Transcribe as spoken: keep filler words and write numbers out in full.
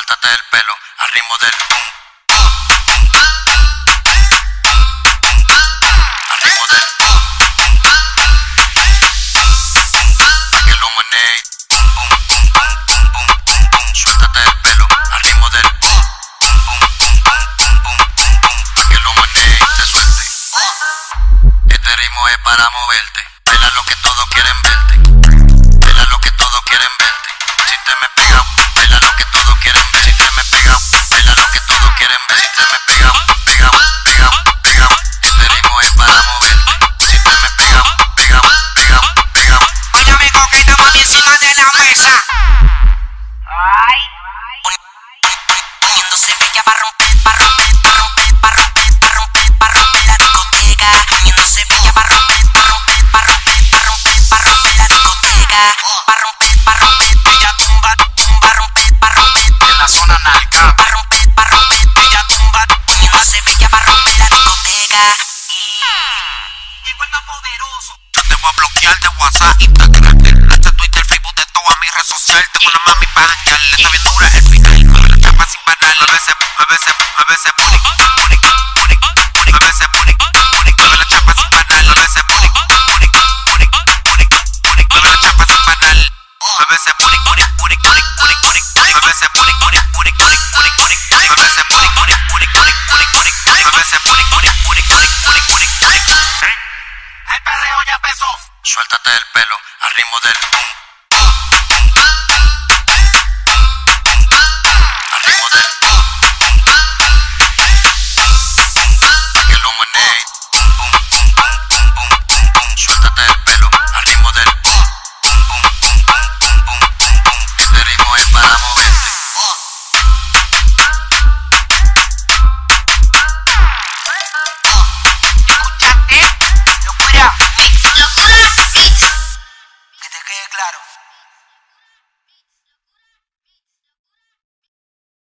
Suéltate el pelo al ritmo del boom. Al ritmo del boom. Pa' que lo maneje. Boom, boom, boom, boom, boom, boom, boom. Suéltate el pelo al ritmo del boom. Boom, boom, boom, boom, boom, boom, boom. Pa' que lo maneje y te suelte. Este ritmo es para moverte. Vela lo que todos quieren verte. Vela lo que todos quieren verte. Si te me pega, vela lo que todos quieren ver. Si te me pega, vela lo que todos quieren ver. Si te me pega, pega, pega, pega. Este ritmo es para moverte. Si te me pega, pega, pega, pega. Óyame coqueta, mami, encima de la mesa. Ay. Poniéndose bella pa' romper, pa' romper, pa' romper, pa' romper, pa' romper, pa' romper la discoteca. Poniéndose bella pa' romper, pa' romper, pa' romper, pa' romper, pa' romper la discoteca. Pa' romper, pa' romper, ella tumba, tumba, romper, pa' romper. En la zona narca. Pa' romper, pa' romper, ella tumba. Poniéndose bella pa' romper la discoteca. Llegó el más poderoso. Yo te voy a bloquear de WhatsApp, Instagram, Snapchat, Twitter, Facebook, de todas mis redes sociales. Tengo una mami pa' jangar, está bien dura el final. Mueve la chapa sin parar, mueve ese, mueve ese, mueve ese booty, booty, booty, booty, mueve ese booty, booty, mueve la chapa sin parar, mueve ese booty, booty, booty, booty, booty, mueve la chapa sin parar, mueve ese booty, booty, booty, booty, booty, booty, mueve ese booty, booty, booty, booty, booty, booty, mueve ese booty, booty, booty, booty, booty, booty, mueve ese booty, booty, booty, booty, booty, booty. El perreo ya empezó. Suéltate el pelo al ritmo del boom.